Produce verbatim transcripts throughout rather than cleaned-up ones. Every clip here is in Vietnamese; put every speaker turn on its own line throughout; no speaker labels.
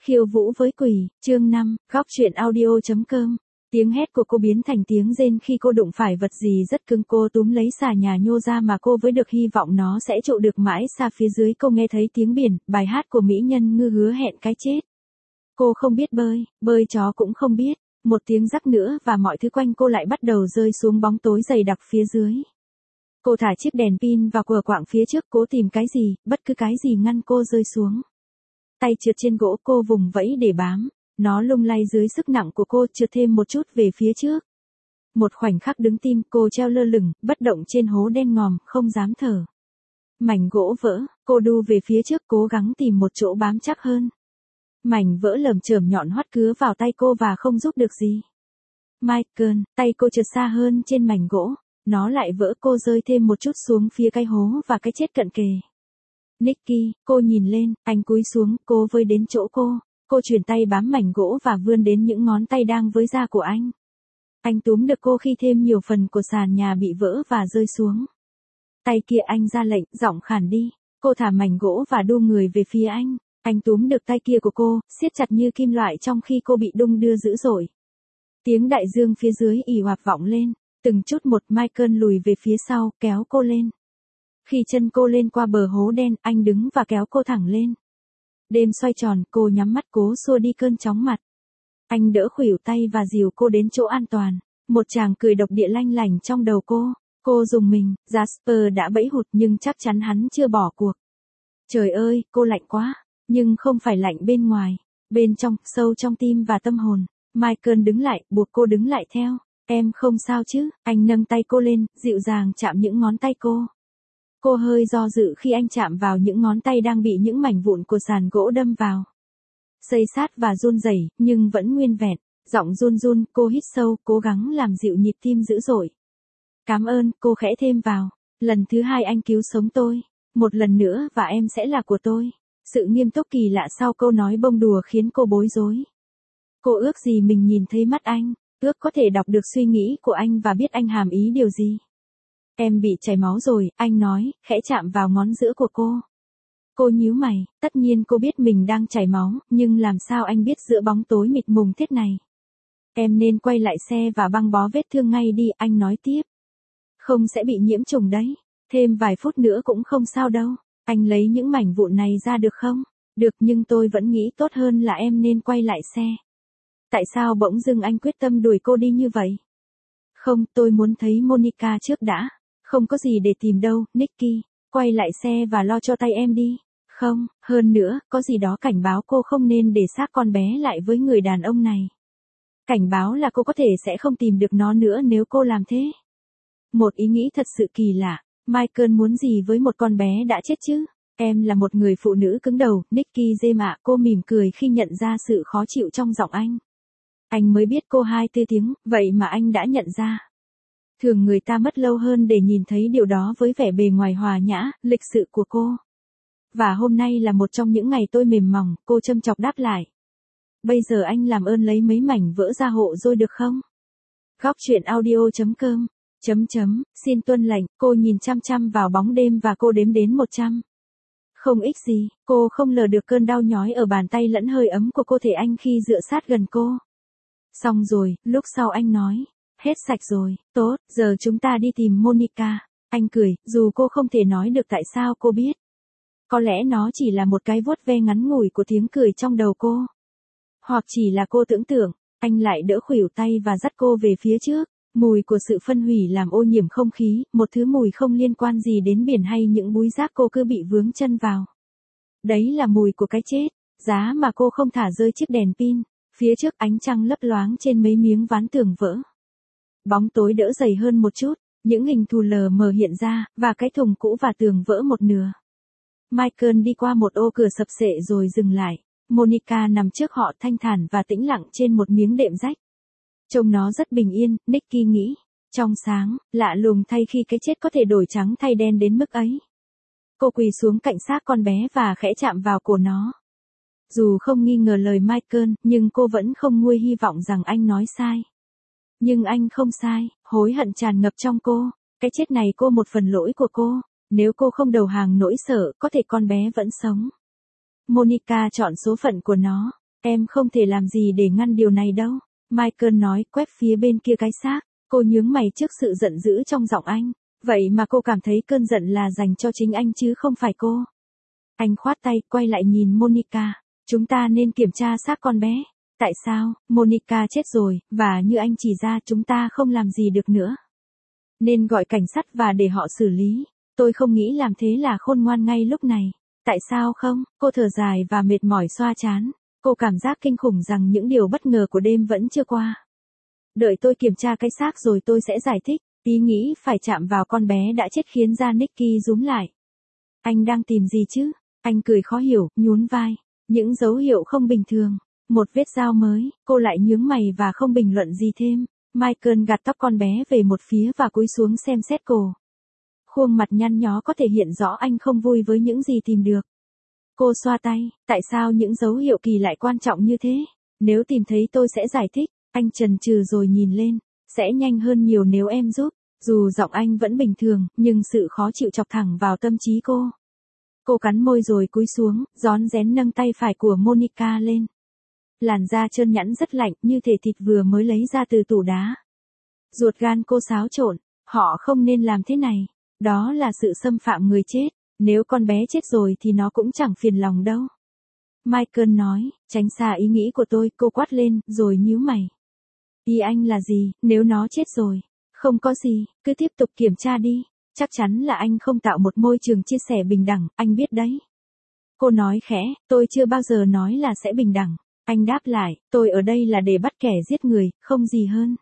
Khiêu vũ với quỷ, chương năm, góc truyện audio.com. Tiếng hét của cô biến thành tiếng rên khi cô đụng phải vật gì rất cứng, cô túm lấy xà nhà nhô ra mà cô với được hy vọng nó sẽ trụ được mãi xa phía dưới. Cô nghe thấy tiếng biển, bài hát của mỹ nhân ngư hứa hẹn cái chết. Cô không biết bơi, bơi chó cũng không biết, một tiếng rắc nữa và mọi thứ quanh cô lại bắt đầu rơi xuống bóng tối dày đặc phía dưới. Cô thả chiếc đèn pin vào quờ quạng phía trước, cố tìm cái gì, bất cứ cái gì ngăn cô rơi xuống. Tay trượt trên gỗ, cô vùng vẫy để bám, nó lung lay dưới sức nặng của cô, trượt thêm một chút về phía trước. Một khoảnh khắc đứng tim, cô treo lơ lửng, bất động trên hố đen ngòm, không dám thở. Mảnh gỗ vỡ, cô đu về phía trước cố gắng tìm một chỗ bám chắc hơn. Mảnh vỡ lởm chởm nhọn hoắt cứa vào tay cô và không giúp được gì. Michael, tay cô trượt xa hơn trên mảnh gỗ, nó lại vỡ, cô rơi thêm một chút xuống phía cái hố và cái chết cận kề. Nicky, cô nhìn lên, anh cúi xuống, cô với đến chỗ cô, cô chuyển tay bám mảnh gỗ và vươn đến những ngón tay đang với da của anh. Anh túm được cô khi thêm nhiều phần của sàn nhà bị vỡ và rơi xuống. Tay kia anh ra lệnh, giọng khản đi, cô thả mảnh gỗ và đu người về phía anh. Anh túm được tay kia của cô, siết chặt như kim loại trong khi cô bị đung đưa dữ dội. Tiếng đại dương phía dưới ì òa vọng lên, từng chút một. Michael lùi về phía sau, kéo cô lên. Khi chân cô lên qua bờ hố đen, anh đứng và kéo cô thẳng lên. Đêm xoay tròn, cô nhắm mắt cố xua đi cơn chóng mặt. Anh đỡ khuỷu tay và dìu cô đến chỗ an toàn. Một chàng cười độc địa lanh lảnh trong đầu cô. Cô rùng mình, Jasper đã bẫy hụt nhưng chắc chắn hắn chưa bỏ cuộc. Trời ơi, cô lạnh quá. Nhưng không phải lạnh bên ngoài. Bên trong, sâu trong tim và tâm hồn. Michael đứng lại, buộc cô đứng lại theo. Em không sao chứ? Anh nâng tay cô lên, dịu dàng chạm những ngón tay cô. Cô hơi do dự khi anh chạm vào những ngón tay đang bị những mảnh vụn của sàn gỗ đâm vào. Xây sát và run rẩy, nhưng vẫn nguyên vẹn. Giọng run run, cô hít sâu, cố gắng làm dịu nhịp tim dữ dội. Cảm ơn, cô khẽ thêm vào. Lần thứ hai anh cứu sống tôi. Một lần nữa và em sẽ là của tôi. Sự nghiêm túc kỳ lạ sau câu nói bông đùa khiến cô bối rối. Cô ước gì mình nhìn thấy mắt anh, ước có thể đọc được suy nghĩ của anh và biết anh hàm ý điều gì. Em bị chảy máu rồi, anh nói, khẽ chạm vào ngón giữa của cô. Cô nhíu mày, tất nhiên cô biết mình đang chảy máu, nhưng làm sao anh biết giữa bóng tối mịt mùng thế này. Em nên quay lại xe và băng bó vết thương ngay đi, anh nói tiếp. Không sẽ bị nhiễm trùng đấy, thêm vài phút nữa cũng không sao đâu. Anh lấy những mảnh vụn này ra được không? Được, nhưng tôi vẫn nghĩ tốt hơn là em nên quay lại xe. Tại sao bỗng dưng anh quyết tâm đuổi cô đi như vậy? Không, tôi muốn thấy Monica trước đã. Không có gì để tìm đâu, Nicky. Quay lại xe và lo cho tay em đi. Không, hơn nữa, có gì đó cảnh báo cô không nên để xác con bé lại với người đàn ông này. Cảnh báo là cô có thể sẽ không tìm được nó nữa nếu cô làm thế. Một ý nghĩ thật sự kỳ lạ. Michael muốn gì với một con bé đã chết chứ? Em là một người phụ nữ cứng đầu, Nicky dê mạ, cô mỉm cười khi nhận ra sự khó chịu trong giọng anh. Anh mới biết cô hai tư tiếng, vậy mà anh đã nhận ra. Thường người ta mất lâu hơn để nhìn thấy điều đó với vẻ bề ngoài hòa nhã, lịch sự của cô. Và hôm nay là một trong những ngày tôi mềm mỏng, cô châm chọc đáp lại. Bây giờ anh làm ơn lấy mấy mảnh vỡ ra hộ rồi được không? Góc truyện audio.com. Chấm chấm, xin tuân lệnh, cô nhìn chăm chăm vào bóng đêm và cô đếm đến một trăm. Không ích gì, cô không lờ được cơn đau nhói ở bàn tay lẫn hơi ấm của cơ thể anh khi dựa sát gần cô. Xong rồi, lúc sau anh nói, hết sạch rồi, tốt, giờ chúng ta đi tìm Monica. Anh cười, dù cô không thể nói được tại sao cô biết. Có lẽ nó chỉ là một cái vuốt ve ngắn ngủi của tiếng cười trong đầu cô. Hoặc chỉ là cô tưởng tượng, anh lại đỡ khuỷu tay và dắt cô về phía trước. Mùi của sự phân hủy làm ô nhiễm không khí, một thứ mùi không liên quan gì đến biển hay những búi rác cô cứ bị vướng chân vào. Đấy là mùi của cái chết, giá mà cô không thả rơi chiếc đèn pin, phía trước ánh trăng lấp loáng trên mấy miếng ván tường vỡ. Bóng tối đỡ dày hơn một chút, những hình thù lờ mờ hiện ra, và cái thùng cũ và tường vỡ một nửa. Michael đi qua một ô cửa sập xệ rồi dừng lại, Monica nằm trước họ thanh thản và tĩnh lặng trên một miếng đệm rách. Trông nó rất bình yên, Nicky nghĩ. Trong sáng, lạ lùng thay khi cái chết có thể đổi trắng thay đen đến mức ấy. Cô quỳ xuống cạnh xác con bé và khẽ chạm vào cổ nó. Dù không nghi ngờ lời Michael, nhưng cô vẫn không nguôi hy vọng rằng anh nói sai. Nhưng anh không sai, hối hận tràn ngập trong cô. Cái chết này cô một phần lỗi của cô. Nếu cô không đầu hàng nỗi sợ, có thể con bé vẫn sống. Monica chọn số phận của nó. Em không thể làm gì để ngăn điều này đâu. Michael nói, quét phía bên kia cái xác. Cô nhướng mày trước sự giận dữ trong giọng anh. Vậy mà cô cảm thấy cơn giận là dành cho chính anh chứ không phải cô. Anh khoát tay, quay lại nhìn Monica. Chúng ta nên kiểm tra xác con bé. Tại sao? Monica chết rồi, và như anh chỉ ra chúng ta không làm gì được nữa. Nên gọi cảnh sát và để họ xử lý. Tôi không nghĩ làm thế là khôn ngoan ngay lúc này. Tại sao không? Cô thở dài và mệt mỏi xoa trán. Cô cảm giác kinh khủng rằng những điều bất ngờ của đêm vẫn chưa qua. Đợi tôi kiểm tra cái xác rồi tôi sẽ giải thích. Ý nghĩ phải chạm vào con bé đã chết khiến da Nicky rúm lại. Anh đang tìm gì chứ? Anh cười khó hiểu, nhún vai. Những dấu hiệu không bình thường. Một vết dao mới, cô lại nhướng mày và không bình luận gì thêm. Michael gạt tóc con bé về một phía và cúi xuống xem xét cô. Khuôn mặt nhăn nhó có thể hiện rõ anh không vui với những gì tìm được. Cô xoa tay, tại sao những dấu hiệu kỳ lại quan trọng như thế? Nếu tìm thấy tôi sẽ giải thích. Anh chần chừ rồi nhìn lên. Sẽ nhanh hơn nhiều nếu em giúp. Dù giọng anh vẫn bình thường, nhưng sự khó chịu chọc thẳng vào tâm trí cô. Cô cắn môi rồi cúi xuống, rón rén nâng tay phải của Monica lên. Làn da trơn nhẵn rất lạnh, như thể thịt vừa mới lấy ra từ tủ đá. Ruột gan cô xáo trộn, họ không nên làm thế này. Đó là sự xâm phạm người chết. Nếu con bé chết rồi thì nó cũng chẳng phiền lòng đâu. Michael nói, tránh xa ý nghĩ của tôi, cô quát lên, rồi nhíu mày. Ý anh là gì, nếu nó chết rồi? Không có gì, cứ tiếp tục kiểm tra đi. Chắc chắn là anh không tạo một môi trường chia sẻ bình đẳng, anh biết đấy. Cô nói khẽ, tôi chưa bao giờ nói là sẽ bình đẳng. Anh đáp lại, tôi ở đây là để bắt kẻ giết người, không gì hơn.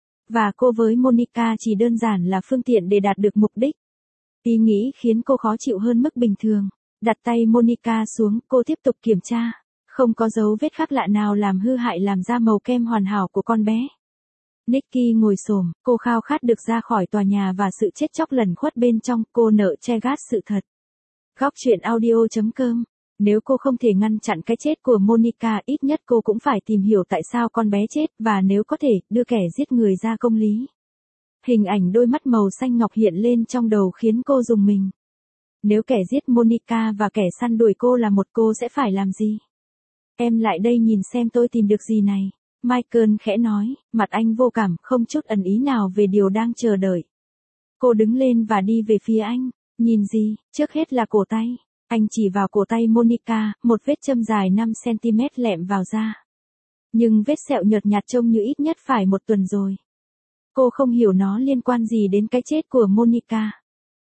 Và cô với Monica chỉ đơn giản là phương tiện để đạt được mục đích. Ý nghĩ khiến cô khó chịu hơn mức bình thường. Đặt tay Monica xuống, cô tiếp tục kiểm tra. Không có dấu vết khác lạ nào làm hư hại làm ra màu kem hoàn hảo của con bé. Nicky ngồi xổm, cô khao khát được ra khỏi tòa nhà và sự chết chóc lẩn khuất bên trong, cô nợ che gác sự thật. Góc chuyện audio chấm com. Nếu cô không thể ngăn chặn cái chết của Monica, ít nhất cô cũng phải tìm hiểu tại sao con bé chết, và nếu có thể, đưa kẻ giết người ra công lý. Hình ảnh đôi mắt màu xanh ngọc hiện lên trong đầu khiến cô rùng mình. Nếu kẻ giết Monica và kẻ săn đuổi cô là một, cô sẽ phải làm gì? Em lại đây nhìn xem tôi tìm được gì này. Michael khẽ nói, mặt anh vô cảm, không chút ẩn ý nào về điều đang chờ đợi. Cô đứng lên và đi về phía anh. Nhìn gì? Trước hết là cổ tay. Anh chỉ vào cổ tay Monica, một vết châm dài năm xăng-ti-mét lẹm vào da. Nhưng vết sẹo nhợt nhạt trông như ít nhất phải một tuần rồi. Cô không hiểu nó liên quan gì đến cái chết của Monica.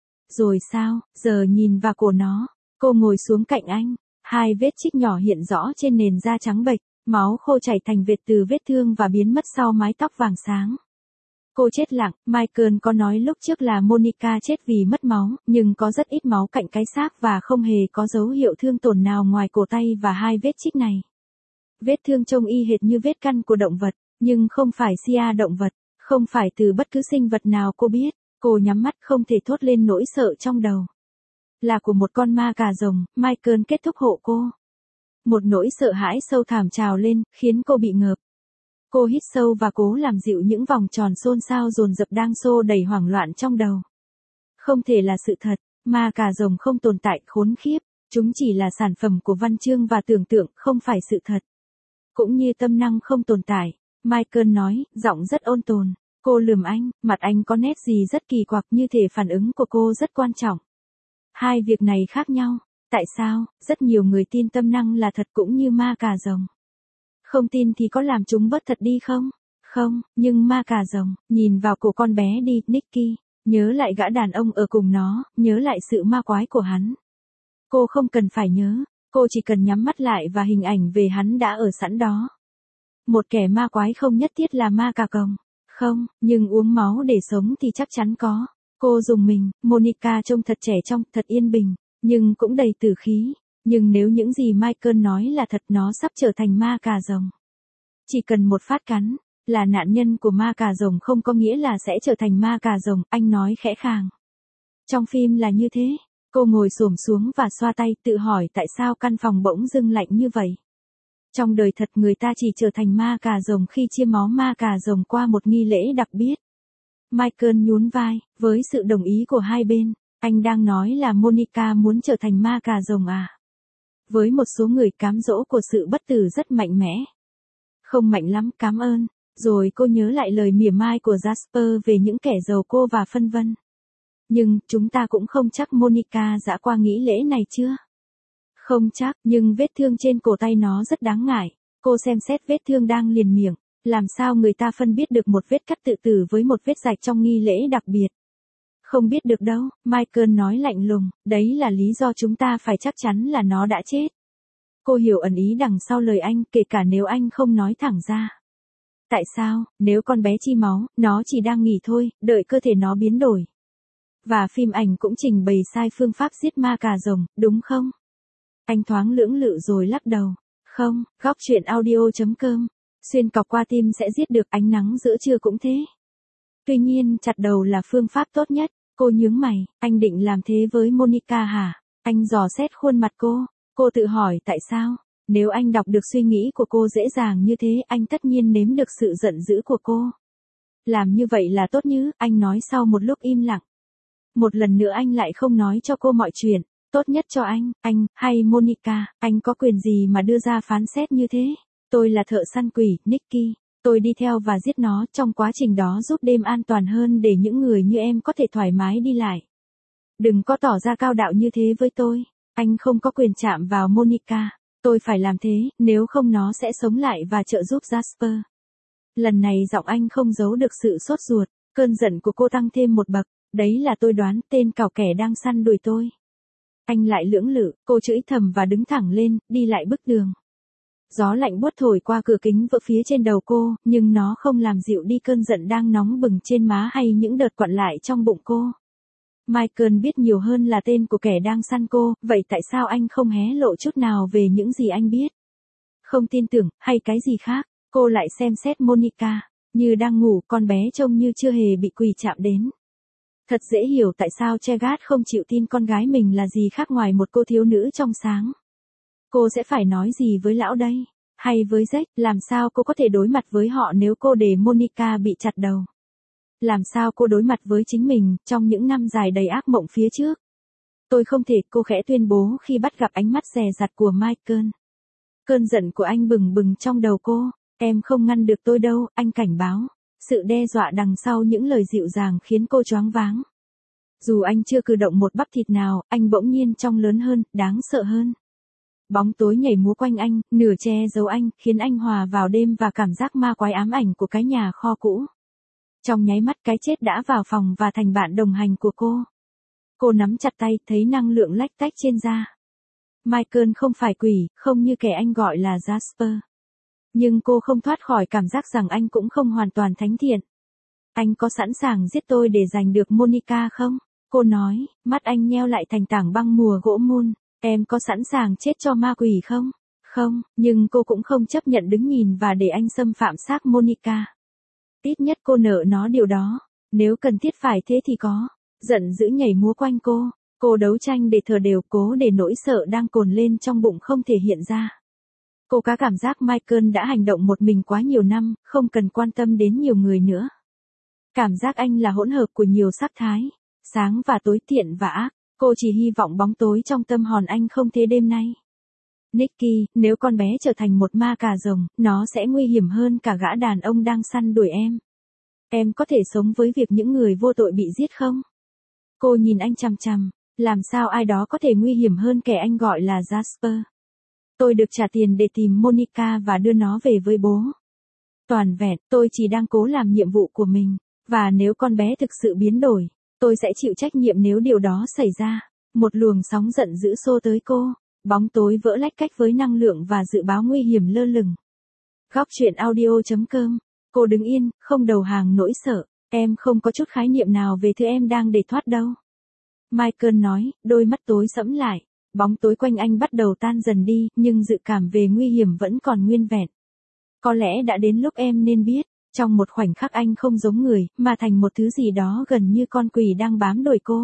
Rồi sao, giờ nhìn vào cổ nó. Cô ngồi xuống cạnh anh. Hai vết chích nhỏ hiện rõ trên nền da trắng bệch. Máu khô chảy thành vệt từ vết thương và biến mất sau mái tóc vàng sáng. Cô chết lặng, Michael có nói lúc trước là Monica chết vì mất máu, nhưng có rất ít máu cạnh cái xác và không hề có dấu hiệu thương tổn nào ngoài cổ tay và hai vết chích này. Vết thương trông y hệt như vết căn của động vật, nhưng không phải xia động vật, không phải từ bất cứ sinh vật nào cô biết. Cô nhắm mắt không thể thốt lên nỗi sợ trong đầu. Là của một con ma cà rồng, Michael kết thúc hộ cô. Một nỗi sợ hãi sâu thẳm trào lên, khiến cô bị ngợp. Cô hít sâu và cố làm dịu những vòng tròn xôn xao dồn dập đang xô đầy hoảng loạn trong đầu. Không thể là sự thật, ma cà rồng không tồn tại, khốn khiếp, chúng chỉ là sản phẩm của văn chương và tưởng tượng, không phải sự thật. Cũng như tâm năng không tồn tại, Michael nói, giọng rất ôn tồn. Cô lườm anh, mặt anh có nét gì rất kỳ quặc, như thể phản ứng của cô rất quan trọng. Hai việc này khác nhau. Tại sao? Rất nhiều người tin tâm năng là thật cũng như ma cà rồng. Không tin thì có làm chúng bớt thật đi không? Không, nhưng ma cà rồng, nhìn vào cổ con bé đi, Nicky, nhớ lại gã đàn ông ở cùng nó, nhớ lại sự ma quái của hắn. Cô không cần phải nhớ, cô chỉ cần nhắm mắt lại và hình ảnh về hắn đã ở sẵn đó. Một kẻ ma quái không nhất thiết là ma cà rồng. Không, nhưng uống máu để sống thì chắc chắn có. Cô rùng mình, Monica trông thật trẻ trong, thật yên bình, nhưng cũng đầy tử khí. Nhưng nếu những gì Michael nói là thật, nó sắp trở thành ma cà rồng. Chỉ cần một phát cắn, là nạn nhân của ma cà rồng không có nghĩa là sẽ trở thành ma cà rồng, anh nói khẽ khàng. Trong phim là như thế. Cô ngồi xổm xuống và xoa tay, tự hỏi tại sao căn phòng bỗng dưng lạnh như vậy. Trong đời thật người ta chỉ trở thành ma cà rồng khi chia máu ma cà rồng qua một nghi lễ đặc biệt. Michael nhún vai, với sự đồng ý của hai bên. Anh đang nói là Monica muốn trở thành ma cà rồng à? Với một số người cám dỗ của sự bất tử rất mạnh mẽ. Không mạnh lắm, cảm ơn. Rồi cô nhớ lại lời mỉa mai của Jasper về những kẻ giàu cô và phân vân. Nhưng, chúng ta cũng không chắc Monica đã qua nghỉ lễ này chưa? Không chắc, nhưng vết thương trên cổ tay nó rất đáng ngại. Cô xem xét vết thương đang liền miệng. Làm sao người ta phân biết được một vết cắt tự tử với một vết rạch trong nghi lễ đặc biệt? Không biết được đâu, Michael nói lạnh lùng, đấy là lý do chúng ta phải chắc chắn là nó đã chết. Cô hiểu ẩn ý đằng sau lời anh, kể cả nếu anh không nói thẳng ra. Tại sao, nếu con bé chi máu, nó chỉ đang nghỉ thôi, đợi cơ thể nó biến đổi. Và phim ảnh cũng trình bày sai phương pháp giết ma cà rồng, đúng không? Anh thoáng lưỡng lự rồi lắc đầu. Không, góc truyện audio chấm com. Xuyên cọc qua tim sẽ giết được, ánh nắng giữa trưa cũng thế. Tuy nhiên, chặt đầu là phương pháp tốt nhất. Cô nhướng mày, anh định làm thế với Monica hả? Anh dò xét khuôn mặt cô. Cô tự hỏi tại sao? Nếu anh đọc được suy nghĩ của cô dễ dàng như thế, anh tất nhiên nếm được sự giận dữ của cô. Làm như vậy là tốt như, anh nói sau một lúc im lặng. Một lần nữa anh lại không nói cho cô mọi chuyện. Tốt nhất cho anh, anh, hay Monica, anh có quyền gì mà đưa ra phán xét như thế? Tôi là thợ săn quỷ, Nicky. Tôi đi theo và giết nó, trong quá trình đó giúp đêm an toàn hơn để những người như em có thể thoải mái đi lại. Đừng có tỏ ra cao đạo như thế với tôi. Anh không có quyền chạm vào Monica. Tôi phải làm thế, nếu không nó sẽ sống lại và trợ giúp Jasper. Lần này giọng anh không giấu được sự sốt ruột, cơn giận của cô tăng thêm một bậc. Đấy là tôi đoán, tên cào kẻ đang săn đuổi tôi. Anh lại lưỡng lự, cô chửi thầm và đứng thẳng lên, đi lại bức đường. Gió lạnh buốt thổi qua cửa kính vỡ phía trên đầu cô, nhưng nó không làm dịu đi cơn giận đang nóng bừng trên má hay những đợt quặn lại trong bụng cô. Michael biết nhiều hơn là tên của kẻ đang săn cô, vậy tại sao anh không hé lộ chút nào về những gì anh biết? Không tin tưởng, hay cái gì khác? Cô lại xem xét Monica, như đang ngủ, con bé trông như chưa hề bị quỷ chạm đến. Thật dễ hiểu tại sao Chegat không chịu tin con gái mình là gì khác ngoài một cô thiếu nữ trong sáng. Cô sẽ phải nói gì với lão đây? Hay với Jack, làm sao cô có thể đối mặt với họ nếu cô để Monica bị chặt đầu? Làm sao cô đối mặt với chính mình, trong những năm dài đầy ác mộng phía trước? Tôi không thể, cô khẽ tuyên bố khi bắt gặp ánh mắt dè dặt của Michael. Cơn giận của anh bừng bừng trong đầu cô. Em không ngăn được tôi đâu, anh cảnh báo. Sự đe dọa đằng sau những lời dịu dàng khiến cô choáng váng. Dù anh chưa cử động một bắp thịt nào, anh bỗng nhiên trông lớn hơn, đáng sợ hơn. Bóng tối nhảy múa quanh anh, nửa che giấu anh, khiến anh hòa vào đêm và cảm giác ma quái ám ảnh của cái nhà kho cũ. Trong nháy mắt cái chết đã vào phòng và thành bạn đồng hành của cô. Cô nắm chặt tay, thấy năng lượng lách tách trên da. Michael không phải quỷ, không như kẻ anh gọi là Jasper. Nhưng cô không thoát khỏi cảm giác rằng anh cũng không hoàn toàn thánh thiện. Anh có sẵn sàng giết tôi để giành được Monica không? Cô nói, mắt anh nheo lại thành tảng băng mùa gỗ mun. Em có sẵn sàng chết cho ma quỷ không? Không, nhưng cô cũng không chấp nhận đứng nhìn và để anh xâm phạm xác Monica. Ít nhất cô nợ nó điều đó. Nếu cần thiết phải thế thì có. Giận dữ nhảy múa quanh cô. Cô đấu tranh để thở đều, cố để nỗi sợ đang cồn lên trong bụng không thể hiện ra. Cô có cảm giác Michael đã hành động một mình quá nhiều năm, không cần quan tâm đến nhiều người nữa. Cảm giác anh là hỗn hợp của nhiều sắc thái, sáng và tối, thiện và ác. Cô chỉ hy vọng bóng tối trong tâm hồn anh không thế đêm nay. Nicky, nếu con bé trở thành một ma cà rồng, nó sẽ nguy hiểm hơn cả gã đàn ông đang săn đuổi em. Em có thể sống với việc những người vô tội bị giết không? Cô nhìn anh chằm chằm, làm sao ai đó có thể nguy hiểm hơn kẻ anh gọi là Jasper? Tôi được trả tiền để tìm Monica và đưa nó về với bố. Toàn vẹn, tôi chỉ đang cố làm nhiệm vụ của mình. Và nếu con bé thực sự biến đổi, tôi sẽ chịu trách nhiệm nếu điều đó xảy ra. Một luồng sóng giận dữ xô tới cô. Bóng tối vỡ lách cách với năng lượng và dự báo nguy hiểm lơ lửng. Góc truyện audio chấm com. Cô đứng yên, không đầu hàng nỗi sợ. Em không có chút khái niệm nào về thứ em đang để thoát đâu. Michael nói, đôi mắt tối sẫm lại. Bóng tối quanh anh bắt đầu tan dần đi, nhưng dự cảm về nguy hiểm vẫn còn nguyên vẹn. Có lẽ đã đến lúc em nên biết, trong một khoảnh khắc anh không giống người, mà thành một thứ gì đó gần như con quỷ đang bám đuổi cô.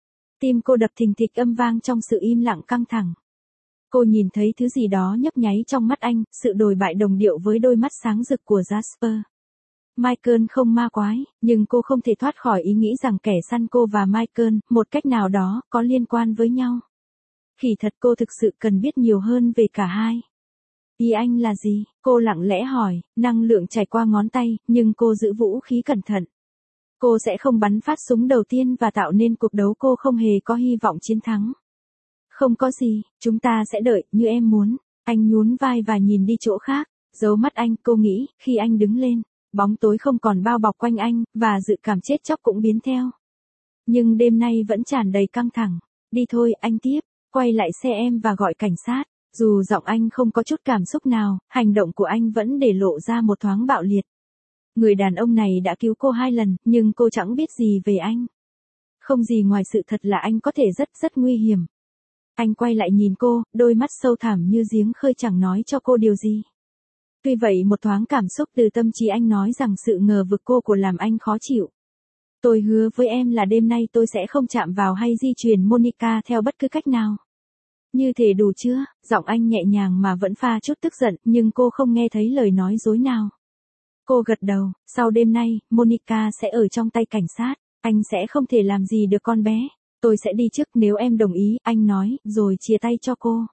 Tim cô đập thình thịch âm vang trong sự im lặng căng thẳng. Cô nhìn thấy thứ gì đó nhấp nháy trong mắt anh, sự đồi bại đồng điệu với đôi mắt sáng rực của Jasper. Michael không ma quái, nhưng cô không thể thoát khỏi ý nghĩ rằng kẻ săn cô và Michael, một cách nào đó, có liên quan với nhau. Kỳ thật cô thực sự cần biết nhiều hơn về cả hai. Ý anh là gì? Cô lặng lẽ hỏi, năng lượng chảy qua ngón tay, nhưng cô giữ vũ khí cẩn thận. Cô sẽ không bắn phát súng đầu tiên và tạo nên cuộc đấu cô không hề có hy vọng chiến thắng. Không có gì, chúng ta sẽ đợi, như em muốn. Anh nhún vai và nhìn đi chỗ khác. Giấu mắt anh, cô nghĩ, khi anh đứng lên, bóng tối không còn bao bọc quanh anh, và dự cảm chết chóc cũng biến theo. Nhưng đêm nay vẫn tràn đầy căng thẳng. Đi thôi, anh tiếp, quay lại xe em và gọi cảnh sát. Dù giọng anh không có chút cảm xúc nào, hành động của anh vẫn để lộ ra một thoáng bạo liệt. Người đàn ông này đã cứu cô hai lần, nhưng cô chẳng biết gì về anh. Không gì ngoài sự thật là anh có thể rất rất nguy hiểm. Anh quay lại nhìn cô, đôi mắt sâu thẳm như giếng khơi chẳng nói cho cô điều gì. Tuy vậy một thoáng cảm xúc từ tâm trí anh nói rằng sự ngờ vực cô của làm anh khó chịu. Tôi hứa với em là đêm nay tôi sẽ không chạm vào hay di chuyển Monica theo bất cứ cách nào. Như thể đủ chưa? Giọng anh nhẹ nhàng mà vẫn pha chút tức giận, nhưng cô không nghe thấy lời nói dối nào. Cô gật đầu, sau đêm nay, Monica sẽ ở trong tay cảnh sát, anh sẽ không thể làm gì được con bé. Tôi sẽ đi trước nếu em đồng ý, anh nói, rồi chia tay cho cô.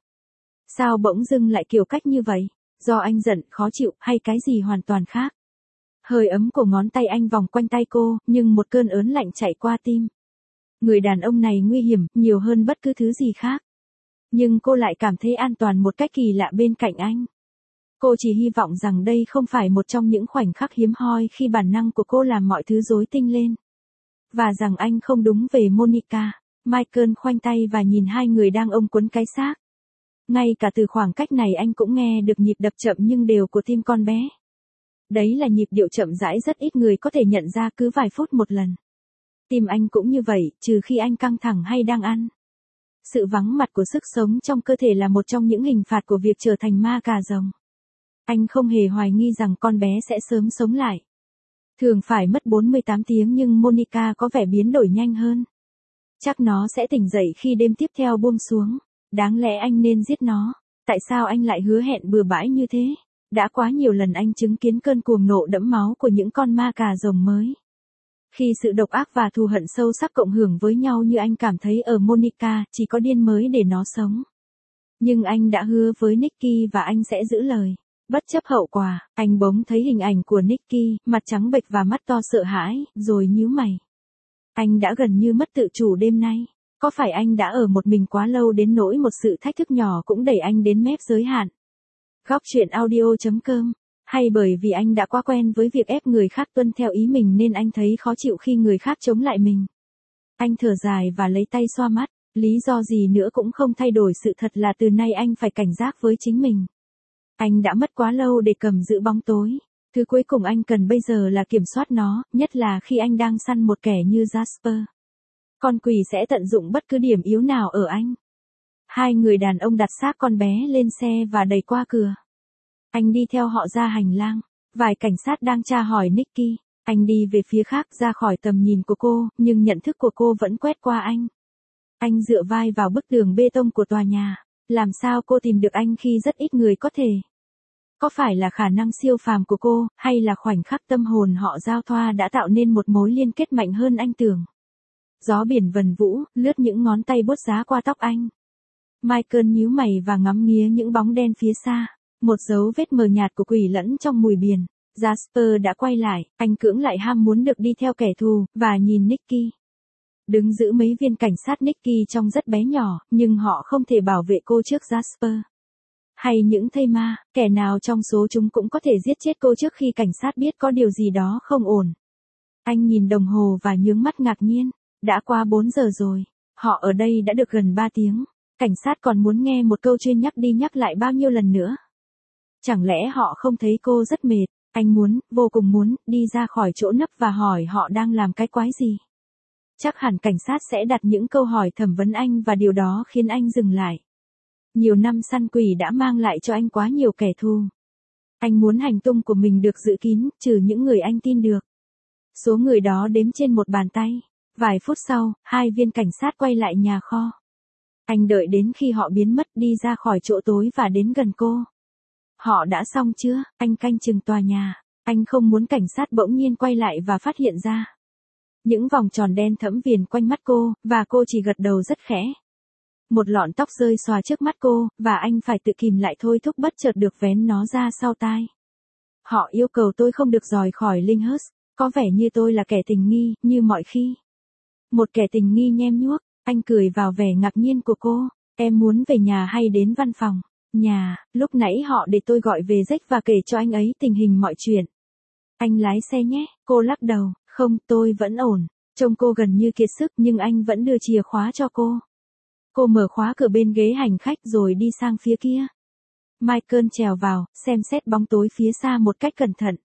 Sao bỗng dưng lại kiểu cách như vậy? Do anh giận, khó chịu, hay cái gì hoàn toàn khác? Hơi ấm của ngón tay anh vòng quanh tay cô, nhưng một cơn ớn lạnh chạy qua tim. Người đàn ông này nguy hiểm, nhiều hơn bất cứ thứ gì khác. Nhưng cô lại cảm thấy an toàn một cách kỳ lạ bên cạnh anh. Cô chỉ hy vọng rằng đây không phải một trong những khoảnh khắc hiếm hoi khi bản năng của cô làm mọi thứ rối tinh lên. Và rằng anh không đúng về Monica. Michael khoanh tay và nhìn hai người đang ôm quấn cái xác. Ngay cả từ khoảng cách này anh cũng nghe được nhịp đập chậm nhưng đều của tim con bé. Đấy là nhịp điệu chậm rãi rất ít người có thể nhận ra cứ vài phút một lần. Tim anh cũng như vậy, trừ khi anh căng thẳng hay đang ăn. Sự vắng mặt của sức sống trong cơ thể là một trong những hình phạt của việc trở thành ma cà rồng. Anh không hề hoài nghi rằng con bé sẽ sớm sống lại. Thường phải mất bốn mươi tám tiếng nhưng Monica có vẻ biến đổi nhanh hơn. Chắc nó sẽ tỉnh dậy khi đêm tiếp theo buông xuống. Đáng lẽ anh nên giết nó. Tại sao anh lại hứa hẹn bừa bãi như thế? Đã quá nhiều lần anh chứng kiến cơn cuồng nộ đẫm máu của những con ma cà rồng mới. Khi sự độc ác và thù hận sâu sắc cộng hưởng với nhau như anh cảm thấy ở Monica, chỉ có điên mới để nó sống. Nhưng anh đã hứa với Nicky và anh sẽ giữ lời. Bất chấp hậu quả, anh bỗng thấy hình ảnh của Nicky, mặt trắng bệch và mắt to sợ hãi, rồi nhíu mày. Anh đã gần như mất tự chủ đêm nay. Có phải anh đã ở một mình quá lâu đến nỗi một sự thách thức nhỏ cũng đẩy anh đến mép giới hạn? Góc truyện audio chấm com. Hay bởi vì anh đã quá quen với việc ép người khác tuân theo ý mình nên anh thấy khó chịu khi người khác chống lại mình. Anh thở dài và lấy tay xoa mắt. Lý do gì nữa cũng không thay đổi sự thật là từ nay anh phải cảnh giác với chính mình. Anh đã mất quá lâu để cầm giữ bóng tối. Thứ cuối cùng anh cần bây giờ là kiểm soát nó, nhất là khi anh đang săn một kẻ như Jasper. Con quỷ sẽ tận dụng bất cứ điểm yếu nào ở anh. Hai người đàn ông đặt xác con bé lên xe và đẩy qua cửa. Anh đi theo họ ra hành lang. Vài cảnh sát đang tra hỏi Nicky. Anh đi về phía khác ra khỏi tầm nhìn của cô, nhưng nhận thức của cô vẫn quét qua anh. Anh dựa vai vào bức tường bê tông của tòa nhà. Làm sao cô tìm được anh khi rất ít người có thể? Có phải là khả năng siêu phàm của cô, hay là khoảnh khắc tâm hồn họ giao thoa đã tạo nên một mối liên kết mạnh hơn anh tưởng? Gió biển vần vũ, lướt những ngón tay bút giá qua tóc anh. Michael nhíu mày và ngắm nghía những bóng đen phía xa. Một dấu vết mờ nhạt của quỷ lẫn trong mùi biển. Jasper đã quay lại, anh cưỡng lại ham muốn được đi theo kẻ thù, và nhìn Nicky. Đứng giữ mấy viên cảnh sát Nicky trông rất bé nhỏ, nhưng họ không thể bảo vệ cô trước Jasper. Hay những thây ma, kẻ nào trong số chúng cũng có thể giết chết cô trước khi cảnh sát biết có điều gì đó không ổn. Anh nhìn đồng hồ và nhướng mắt ngạc nhiên. Đã qua bốn giờ rồi. Họ ở đây đã được gần ba tiếng. Cảnh sát còn muốn nghe một câu chuyên nhắc đi nhắc lại bao nhiêu lần nữa. Chẳng lẽ họ không thấy cô rất mệt? Anh muốn, vô cùng muốn, đi ra khỏi chỗ nấp và hỏi họ đang làm cái quái gì. Chắc hẳn cảnh sát sẽ đặt những câu hỏi thẩm vấn anh và điều đó khiến anh dừng lại. Nhiều năm săn quỷ đã mang lại cho anh quá nhiều kẻ thù. Anh muốn hành tung của mình được giữ kín, trừ những người anh tin được. Số người đó đếm trên một bàn tay. Vài phút sau, hai viên cảnh sát quay lại nhà kho. Anh đợi đến khi họ biến mất đi ra khỏi chỗ tối và đến gần cô. Họ đã xong chưa? Anh canh chừng tòa nhà. Anh không muốn cảnh sát bỗng nhiên quay lại và phát hiện ra. Những vòng tròn đen thẫm viền quanh mắt cô, và cô chỉ gật đầu rất khẽ. Một lọn tóc rơi xòa trước mắt cô, và anh phải tự kìm lại thôi thúc bất chợt được vén nó ra sau tai. Họ yêu cầu tôi không được rời khỏi Lyndhurst, có vẻ như tôi là kẻ tình nghi, như mọi khi. Một kẻ tình nghi nhem nhuốc, anh cười vào vẻ ngạc nhiên của cô. Em muốn về nhà hay đến văn phòng? Nhà, lúc nãy họ để tôi gọi về Jack và kể cho anh ấy tình hình mọi chuyện. Anh lái xe nhé, cô lắc đầu, không, tôi vẫn ổn. Trông cô gần như kiệt sức nhưng anh vẫn đưa chìa khóa cho cô. Cô mở khóa cửa bên ghế hành khách rồi đi sang phía kia. Michael trèo vào, xem xét bóng tối phía xa một cách cẩn thận.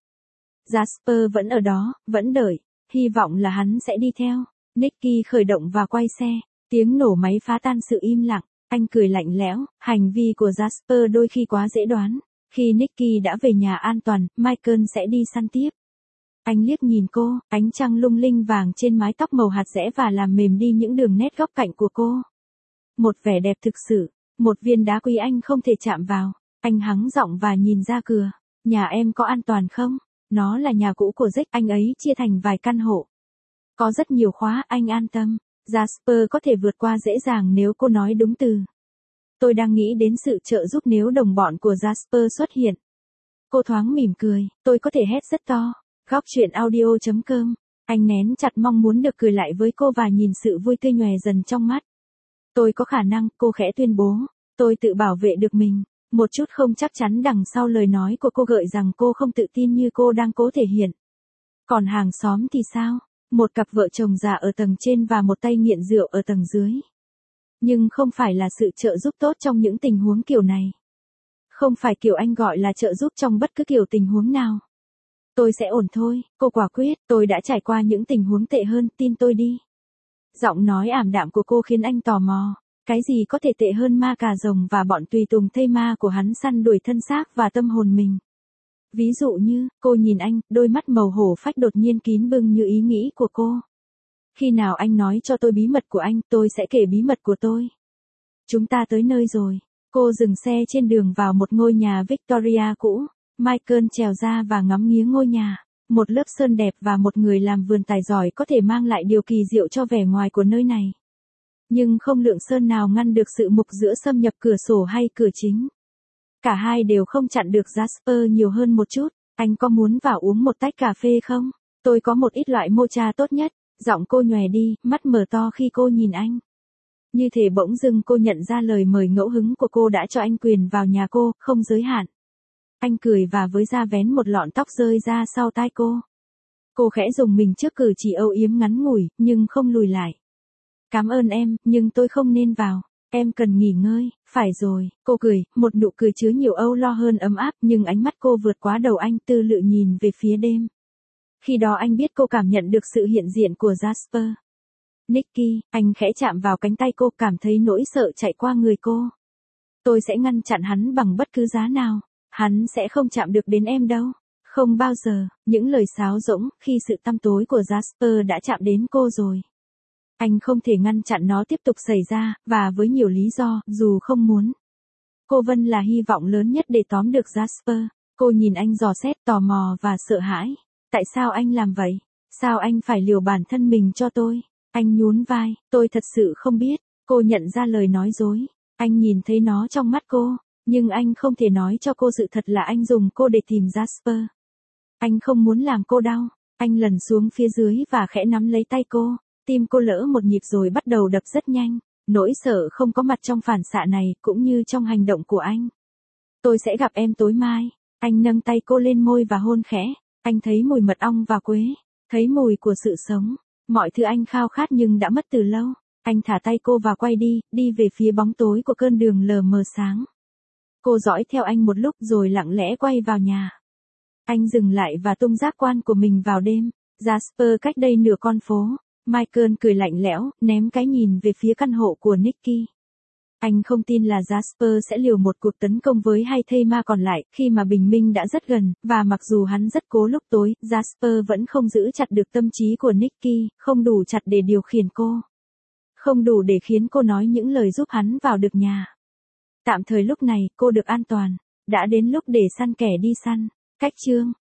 Jasper vẫn ở đó, vẫn đợi, hy vọng là hắn sẽ đi theo. Nicky khởi động và quay xe, tiếng nổ máy phá tan sự im lặng. Anh cười lạnh lẽo, hành vi của Jasper đôi khi quá dễ đoán. Khi Nicky đã về nhà an toàn, Michael sẽ đi săn tiếp. Anh liếc nhìn cô, ánh trăng lung linh vàng trên mái tóc màu hạt dẻ và làm mềm đi những đường nét góc cạnh của cô. Một vẻ đẹp thực sự, một viên đá quý anh không thể chạm vào. Anh hắng giọng và nhìn ra cửa. Nhà em có an toàn không? Nó là nhà cũ của Jack, anh ấy chia thành vài căn hộ. Có rất nhiều khóa, anh an tâm. Jasper có thể vượt qua dễ dàng nếu cô nói đúng từ. Tôi đang nghĩ đến sự trợ giúp nếu đồng bọn của Jasper xuất hiện. Cô thoáng mỉm cười, tôi có thể hét rất to. Góc truyện audio chấm com. Anh nén chặt mong muốn được cười lại với cô và nhìn sự vui tươi nhòe dần trong mắt. Tôi có khả năng, cô khẽ tuyên bố. Tôi tự bảo vệ được mình. Một chút không chắc chắn đằng sau lời nói của cô gợi rằng cô không tự tin như cô đang cố thể hiện. Còn hàng xóm thì sao? Một cặp vợ chồng già ở tầng trên và một tay nghiện rượu ở tầng dưới. Nhưng không phải là sự trợ giúp tốt trong những tình huống kiểu này. Không phải kiểu anh gọi là trợ giúp trong bất cứ kiểu tình huống nào. Tôi sẽ ổn thôi, cô quả quyết, tôi đã trải qua những tình huống tệ hơn, tin tôi đi. Giọng nói ảm đạm của cô khiến anh tò mò. Cái gì có thể tệ hơn ma cà rồng và bọn tùy tùng thây ma của hắn săn đuổi thân xác và tâm hồn mình. Ví dụ như, cô nhìn anh, đôi mắt màu hổ phách đột nhiên kín bưng như ý nghĩ của cô. Khi nào anh nói cho tôi bí mật của anh, tôi sẽ kể bí mật của tôi. Chúng ta tới nơi rồi. Cô dừng xe trên đường vào một ngôi nhà Victoria cũ. Michael trèo ra và ngắm nghía ngôi nhà. Một lớp sơn đẹp và một người làm vườn tài giỏi có thể mang lại điều kỳ diệu cho vẻ ngoài của nơi này. Nhưng không lượng sơn nào ngăn được sự mục giữa xâm nhập cửa sổ hay cửa chính. Cả hai đều không chặn được Jasper nhiều hơn một chút. Anh có muốn vào uống một tách cà phê không? Tôi có một ít loại mocha tốt nhất. Giọng cô nhòe đi, mắt mở to khi cô nhìn anh. Như thể bỗng dưng cô nhận ra lời mời ngẫu hứng của cô đã cho anh quyền vào nhà cô, không giới hạn. Anh cười và với da vén một lọn tóc rơi ra sau tai cô. Cô khẽ dùng mình trước cử chỉ âu yếm ngắn ngủi, nhưng không lùi lại. Cảm ơn em, nhưng tôi không nên vào. Em cần nghỉ ngơi, phải rồi, cô cười, một nụ cười chứa nhiều âu lo hơn ấm áp, nhưng ánh mắt cô vượt quá đầu anh tư lự nhìn về phía đêm. Khi đó anh biết cô cảm nhận được sự hiện diện của Jasper. Nicky, anh khẽ chạm vào cánh tay cô, cảm thấy nỗi sợ chạy qua người cô. Tôi sẽ ngăn chặn hắn bằng bất cứ giá nào. Hắn sẽ không chạm được đến em đâu. Không bao giờ, những lời sáo rỗng, khi sự tăm tối của Jasper đã chạm đến cô rồi. Anh không thể ngăn chặn nó tiếp tục xảy ra, và với nhiều lý do, dù không muốn. Cô Vân là hy vọng lớn nhất để tóm được Jasper. Cô nhìn anh dò xét, tò mò và sợ hãi. Tại sao anh làm vậy? Sao anh phải liều bản thân mình cho tôi? Anh nhún vai, tôi thật sự không biết. Cô nhận ra lời nói dối. Anh nhìn thấy nó trong mắt cô. Nhưng anh không thể nói cho cô sự thật là anh dùng cô để tìm Jasper. Anh không muốn làm cô đau. Anh lần xuống phía dưới và khẽ nắm lấy tay cô. Tim cô lỡ một nhịp rồi bắt đầu đập rất nhanh. Nỗi sợ không có mặt trong phản xạ này, cũng như trong hành động của anh. Tôi sẽ gặp em tối mai. Anh nâng tay cô lên môi và hôn khẽ. Anh thấy mùi mật ong và quế. Thấy mùi của sự sống. Mọi thứ anh khao khát nhưng đã mất từ lâu. Anh thả tay cô và quay đi, đi về phía bóng tối của cơn đường lờ mờ sáng. Cô dõi theo anh một lúc rồi lặng lẽ quay vào nhà. Anh dừng lại và tung giác quan của mình vào đêm. Jasper cách đây nửa con phố. Michael cười lạnh lẽo, ném cái nhìn về phía căn hộ của Nicky. Anh không tin là Jasper sẽ liều một cuộc tấn công với hai thây ma còn lại, khi mà bình minh đã rất gần, và mặc dù hắn rất cố lúc tối, Jasper vẫn không giữ chặt được tâm trí của Nicky, không đủ chặt để điều khiển cô. Không đủ để khiến cô nói những lời giúp hắn vào được nhà. Tạm thời lúc này, cô được an toàn. Đã đến lúc để săn kẻ đi săn. Cách chương.